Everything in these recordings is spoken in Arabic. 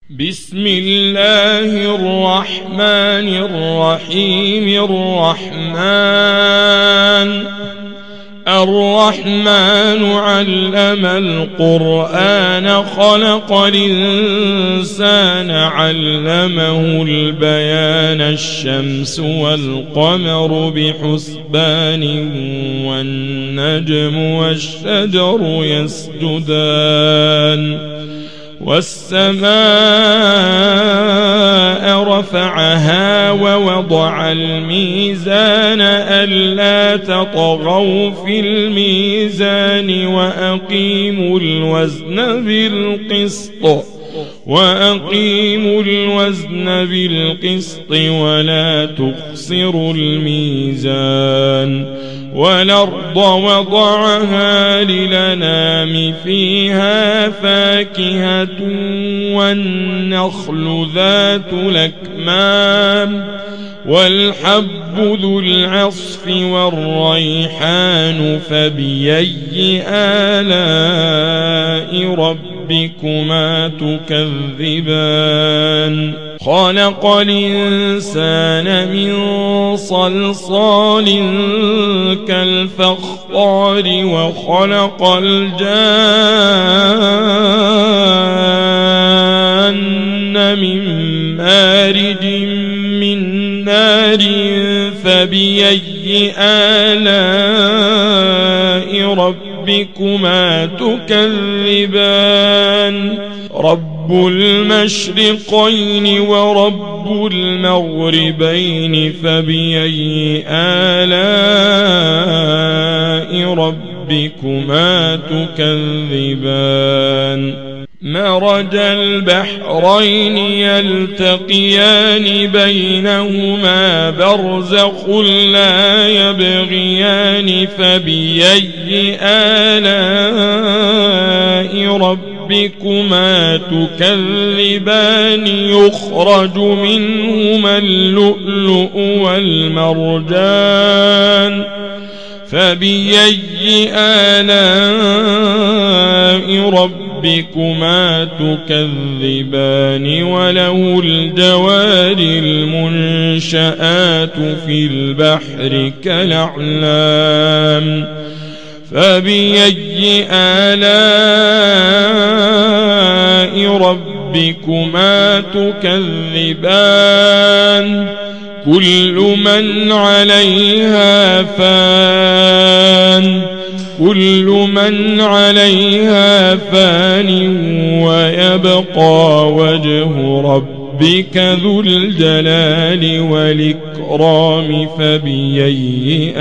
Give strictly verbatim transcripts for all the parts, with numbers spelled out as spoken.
بسم الله الرحمن الرحيم. الرحمن الرحمن علم القرآن خلق الإنسان علمه البيان الشمس والقمر بحسبان والنجم والشجر يسجدان والسماء رفعها ووضع الميزان ألا تطغوا في الميزان وأقيموا الوزن بالقسط وأقيموا الوزن بالقسط ولا تخسروا الميزان والأرض وضعها للأنام فيها فاكهة والنخل ذات الأكمام والحب ذو العصف والريحان فبأي آلاء ربكما تكذبان خلق الإنسان من صلصال كالفخار وخلق الجان من مارج من نار فبأي آلاء ربكما تكذبان رب المشرقين ورب المغربين فبأي آلاء ربكما تكذبان مرج البحرين يلتقيان بينهما برزخ لا يبغيان فبأي آلاء ربكما تكذبان يخرج منهما اللؤلؤ والمرجان فبأي آلاء ربكما تكذبان وله الجوار المنشآت في البحر كالأعلام فبأي آلاء ربكما تكذبان كل من عليها فان كل من عليها فان ويبقى وجه ربك ذو الجلال والإكرام فبأي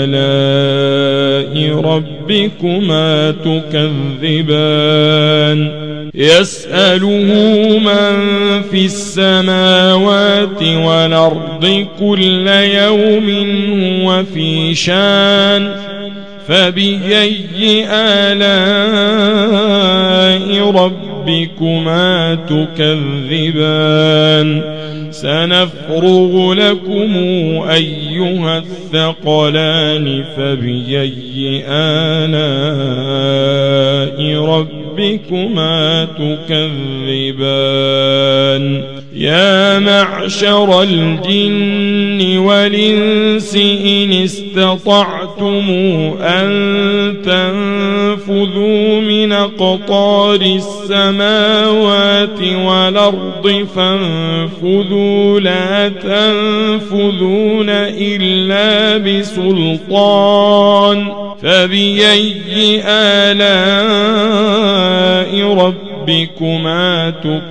آلاء ربكما تكذبان يسأله من في السماوات والأرض كل يوم هو في شان فبأي آلاء ربكما تكذبان سنفرغ لكم أيها الثقلان فبأي آلاء ربكما تكذبان يا معشر الجن والإنس إن استطعتم أن تنفذوا من أقطار السماوات والأرض فانفذوا لا تنفذون إلا بسلطان فبأي آلاء ربكما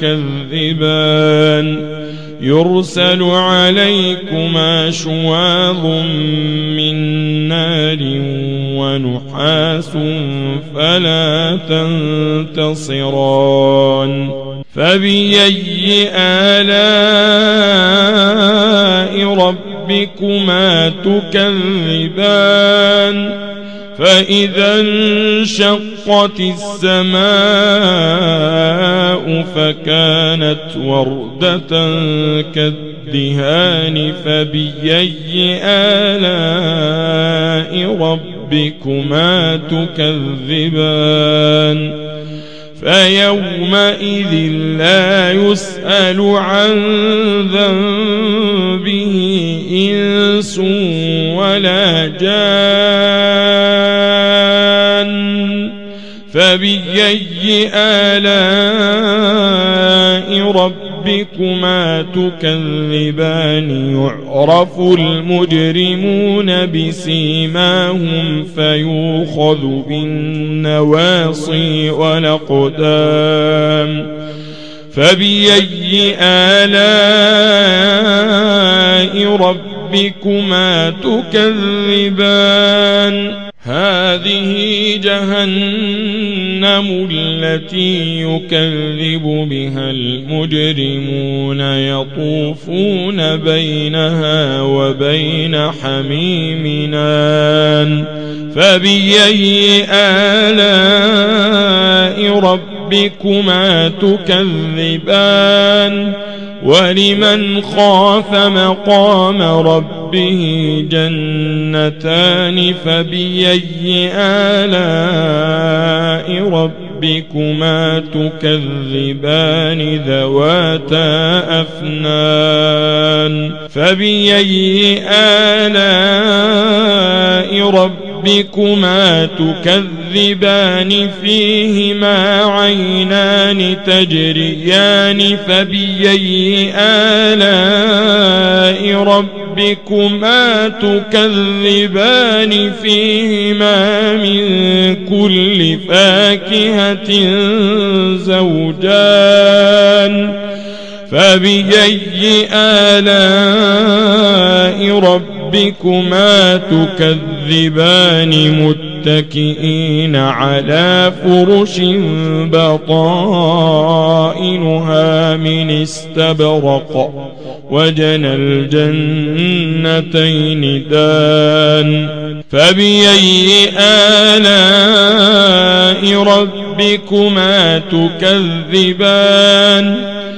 تكذبان يرسل عليكما شواظ من نار ونحاس فلا تنتصران فبأي آلاء ربكما تكذبان فإذا انشقت السماء فكانت وردة كالدهان فبأي آلاء ربكما تكذبان فيومئذ لا يسأل عن ذنبه إنس ولا جان فبأي آلاء ربكما تكذبان يعرف المجرمون بسيماهم فيؤخذ بالنواصي والأقدام فبأي آلاء ربكما تكذبان هذه جهنم التي يكذب بها المجرمون يطوفون بينها وبين حميم آن فبأي آلاء ربكما تكذبان ولمن خاف مقام ربه جنتان فبأي آلاء ربكما تكذبان ذواتا أفنان فبأي آلاء ربكما تكذبان فيهما عينان تجريان فبأي آلاء ربكما تكذبان فيهما من كل فاكهة زوجان فبأي آلاء ربكما تكذبان متكئين على فرش بطائنها من استبرق وجنى الجنتين دان فبأي آلاء ربكما تكذبان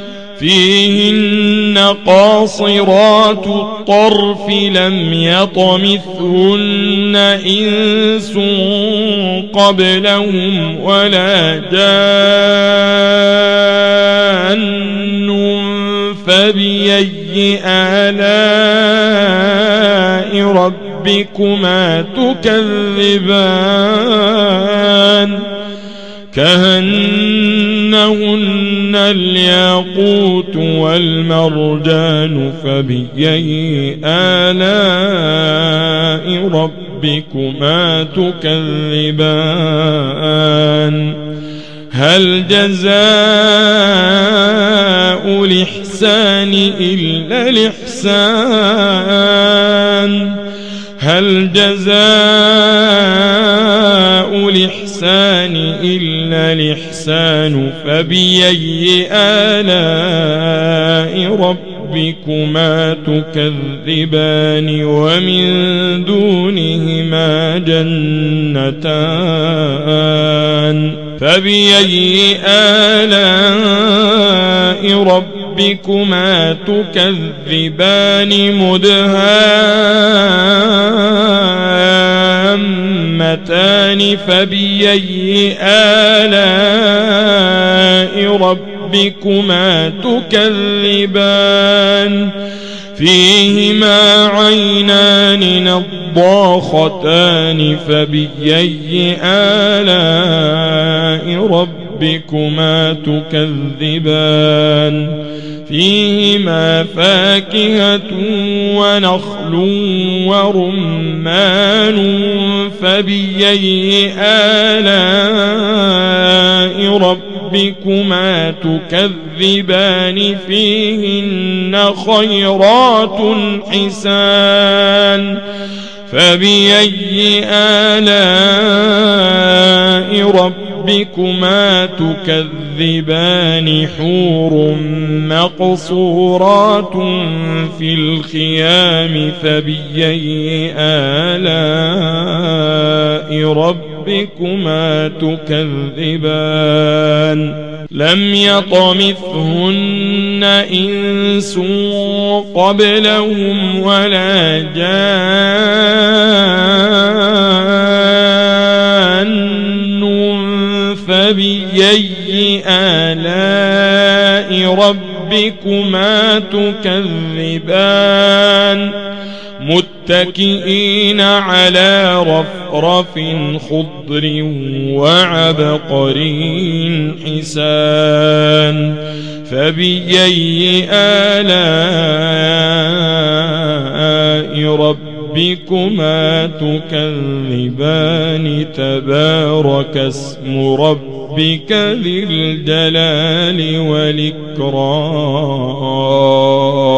فيهن قاصرات الطرف لم يطمثهن إنس قبلهم ولا جان فبأي آلاء ربكما تكذبان كأنهن الياقوت والمرجان فبأي آلاء ربكما تكذبان هل جزاء الإحسان إلا الإحسان هل جزاء الإحسان إلا الإحسان فبأي آلاء ربكما تكذبان ومن دونهما جنتان فبأي آلاء ربكما تكذبان مدهامتان فبأي آلاء ربكما تكذبان فيهما عينان نضاختان فبأي آلاء ربكما تكذبان فيهما فاكهة ونخل ورمان فبأي آلاء ربكما تكذبان فيهن خيرات حسان فبأي آلاء ربكما تكذبان حور مقصورات في الخيام فبأي آلاء ربكما تكذبان لم يطمثهن إنس قبلهم ولا جان فبأي ربكما تكذبان متكئين على رفرف خضر وعبقري حسان فبأي آلاء ربكما تكذبان تبارك اسم ربك ذي الجلال والإكرام